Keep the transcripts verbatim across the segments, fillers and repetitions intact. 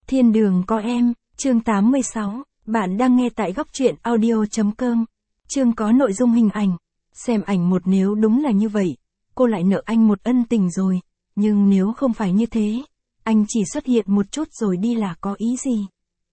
Thiên đường có em, chương tám mươi sáu, bạn đang nghe tại góc truyện audio.com. Chương có nội dung hình ảnh. Xem ảnh một, nếu đúng là như vậy, cô lại nợ anh một ân tình rồi, nhưng nếu không phải như thế, anh chỉ xuất hiện một chút rồi đi là có ý gì?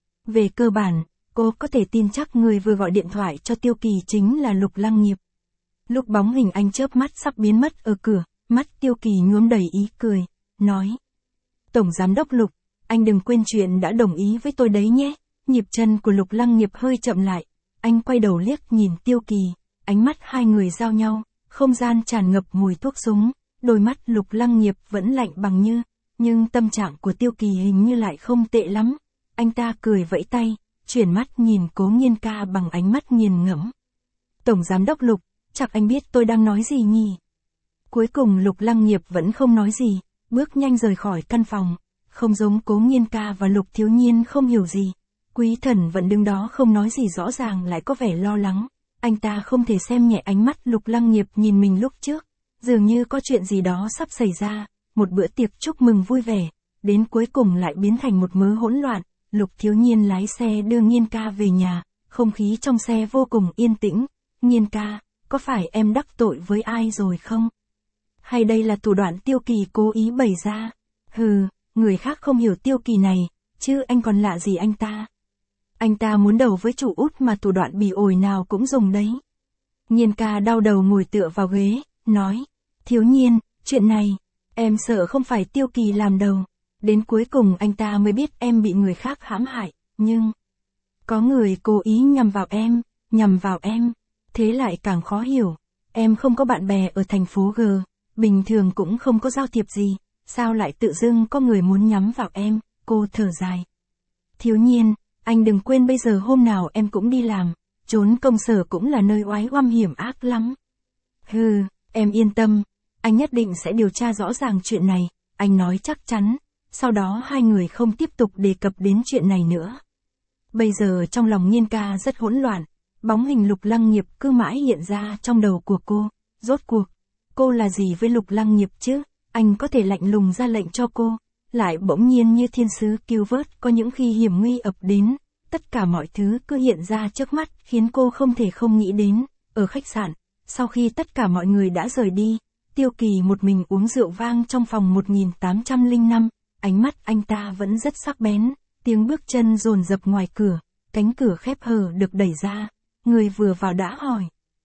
Về cơ bản, cô có thể tin chắc người vừa gọi điện thoại cho Tiêu Kỳ chính là Lục Lăng Nghiệp. Lúc bóng hình anh chớp mắt sắp biến mất ở cửa, mắt Tiêu Kỳ nhuốm đầy ý cười, nói: Tổng Giám đốc Lục, anh đừng quên chuyện đã đồng ý với tôi đấy nhé. Nhịp chân của Lục Lăng Nghiệp hơi chậm lại, anh quay đầu liếc nhìn Tiêu Kỳ, ánh mắt hai người giao nhau, không gian tràn ngập mùi thuốc súng, đôi mắt Lục Lăng Nghiệp vẫn lạnh bằng như, nhưng tâm trạng của Tiêu Kỳ hình như lại không tệ lắm. Anh ta cười vẫy tay, chuyển mắt nhìn Cố Nghiên Ca bằng ánh mắt nghiền ngẫm. Tổng Giám đốc Lục, chắc anh biết tôi đang nói gì nhỉ? Cuối cùng Lục Lăng Nghiệp vẫn không nói gì, bước nhanh rời khỏi căn phòng. Không giống Cố Nghiên Ca và Lục Thiếu Nhiên không hiểu gì. Quý Thần vẫn đứng đó không nói gì, rõ ràng lại có vẻ lo lắng. Anh ta không thể xem nhẹ ánh mắt Lục Lăng Nghiệp nhìn mình lúc trước. Dường như có chuyện gì đó sắp xảy ra, một bữa tiệc chúc mừng vui vẻ, đến cuối cùng lại biến thành một mớ hỗn loạn. Lục Thiếu Nhiên lái xe đưa Nghiên Ca về nhà, không khí trong xe vô cùng yên tĩnh. Nghiên Ca, có phải em đắc tội với ai rồi không? Hay đây là thủ đoạn Tiêu Kỳ cố ý bày ra? Hừ, người khác không hiểu Tiêu Kỳ này, chứ anh còn lạ gì anh ta? Anh ta muốn đầu với chủ Út mà thủ đoạn bỉ ổi nào cũng dùng đấy. Nghiên Ca đau đầu ngồi tựa vào ghế, nói: Thiếu Nhiên, chuyện này, em sợ không phải Tiêu Kỳ làm đầu. Đến cuối cùng anh ta mới biết em bị người khác hãm hại, nhưng có người cố ý nhằm vào em, nhằm vào em, thế lại càng khó hiểu. Em không có bạn bè ở thành phố G, bình thường cũng không có giao thiệp gì, sao lại tự dưng có người muốn nhắm vào em? Cô thở dài. Thiếu Nhiên, anh đừng quên bây giờ hôm nào em cũng đi làm, trốn công sở cũng là nơi oái oăm hiểm ác lắm. Hừ, em yên tâm, anh nhất định sẽ điều tra rõ ràng chuyện này, anh nói chắc chắn. Sau đó hai người không tiếp tục đề cập đến chuyện này nữa. Bây giờ trong lòng Nghiên Ca rất hỗn loạn, bóng hình Lục Lăng Nghiệp cứ mãi hiện ra trong đầu của cô. Rốt cuộc, cô là gì với Lục Lăng Nghiệp chứ? Anh có thể lạnh lùng ra lệnh cho cô, lại bỗng nhiên như thiên sứ cứu vớt. Có những khi hiểm nguy ập đến, tất cả mọi thứ cứ hiện ra trước mắt khiến cô không thể không nghĩ đến. Ở khách sạn, sau khi tất cả mọi người đã rời đi, Tiêu Kỳ một mình uống rượu vang trong phòng một nghìn tám trăm lẻ năm. Ánh mắt anh ta vẫn rất sắc bén, tiếng bước chân dồn dập ngoài cửa, cánh cửa khép hờ được đẩy ra, người vừa vào đã hỏi: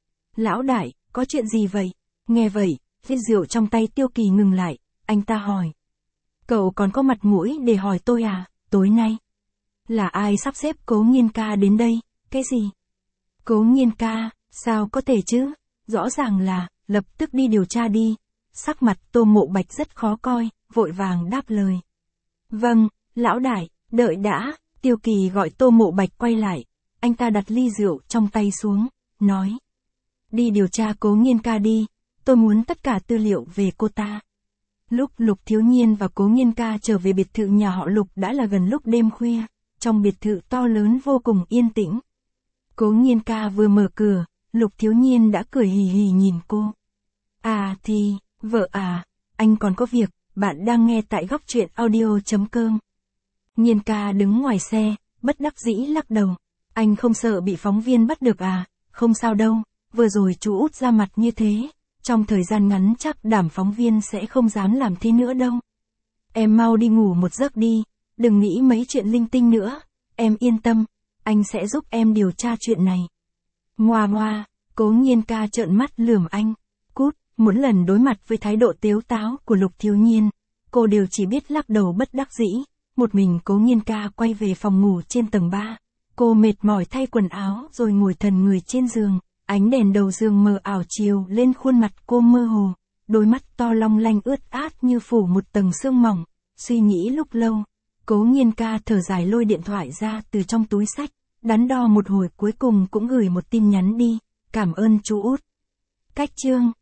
Lão đại, có chuyện gì vậy? Nghe vậy, ly rượu trong tay Tiêu Kỳ ngừng lại, anh ta hỏi: Cậu còn có mặt mũi để hỏi tôi à? Tối nay là ai sắp xếp Cố Nghiên Ca đến đây? Cái gì? Cố Nghiên Ca, sao có thể chứ? Rõ ràng là, lập tức đi điều tra đi. Sắc mặt Tô Mộ Bạch rất khó coi, vội vàng đáp lời: Vâng, lão đại, đợi đã. Tiêu Kỳ gọi Tô Mộ Bạch quay lại, anh ta đặt ly rượu trong tay xuống, nói: Đi điều tra Cố Nghiên Ca đi, tôi muốn tất cả tư liệu về cô ta. Lúc Lục Thiếu Nhiên và Cố Nghiên Ca trở về biệt thự nhà họ Lục đã là gần lúc đêm khuya, trong biệt thự to lớn vô cùng yên tĩnh. Cố Nghiên Ca vừa mở cửa, Lục Thiếu Nhiên đã cười hì hì nhìn cô. À thì, vợ à, anh còn có việc. Bạn đang nghe tại góc truyện audio.com. Nghiên Ca đứng ngoài xe, bất đắc dĩ lắc đầu. Anh không sợ bị phóng viên bắt được à? Không sao đâu, vừa rồi chú Út ra mặt như thế, trong thời gian ngắn chắc đảm phóng viên sẽ không dám làm thế nữa đâu. Em mau đi ngủ một giấc đi, đừng nghĩ mấy chuyện linh tinh nữa. Em yên tâm, anh sẽ giúp em điều tra chuyện này. Ngoa ngoa, Cố Nghiên Ca trợn mắt lườm anh. Cút. Mỗi lần đối mặt với thái độ tếu táo của Lục Thiếu Nhiên, cô đều chỉ biết lắc đầu bất đắc dĩ. Một mình Cố Nghiên Ca quay về phòng ngủ trên tầng ba. Cô mệt mỏi thay quần áo rồi ngồi thần người trên giường. Ánh đèn đầu giường mờ ảo chiếu lên khuôn mặt cô mơ hồ. Đôi mắt to long lanh ướt át như phủ một tầng sương mỏng. Suy nghĩ lúc lâu, Cố Nghiên Ca thở dài lôi điện thoại ra từ trong túi xách. Đắn đo một hồi cuối cùng cũng gửi một tin nhắn đi: Cảm ơn chú Út. Cách chương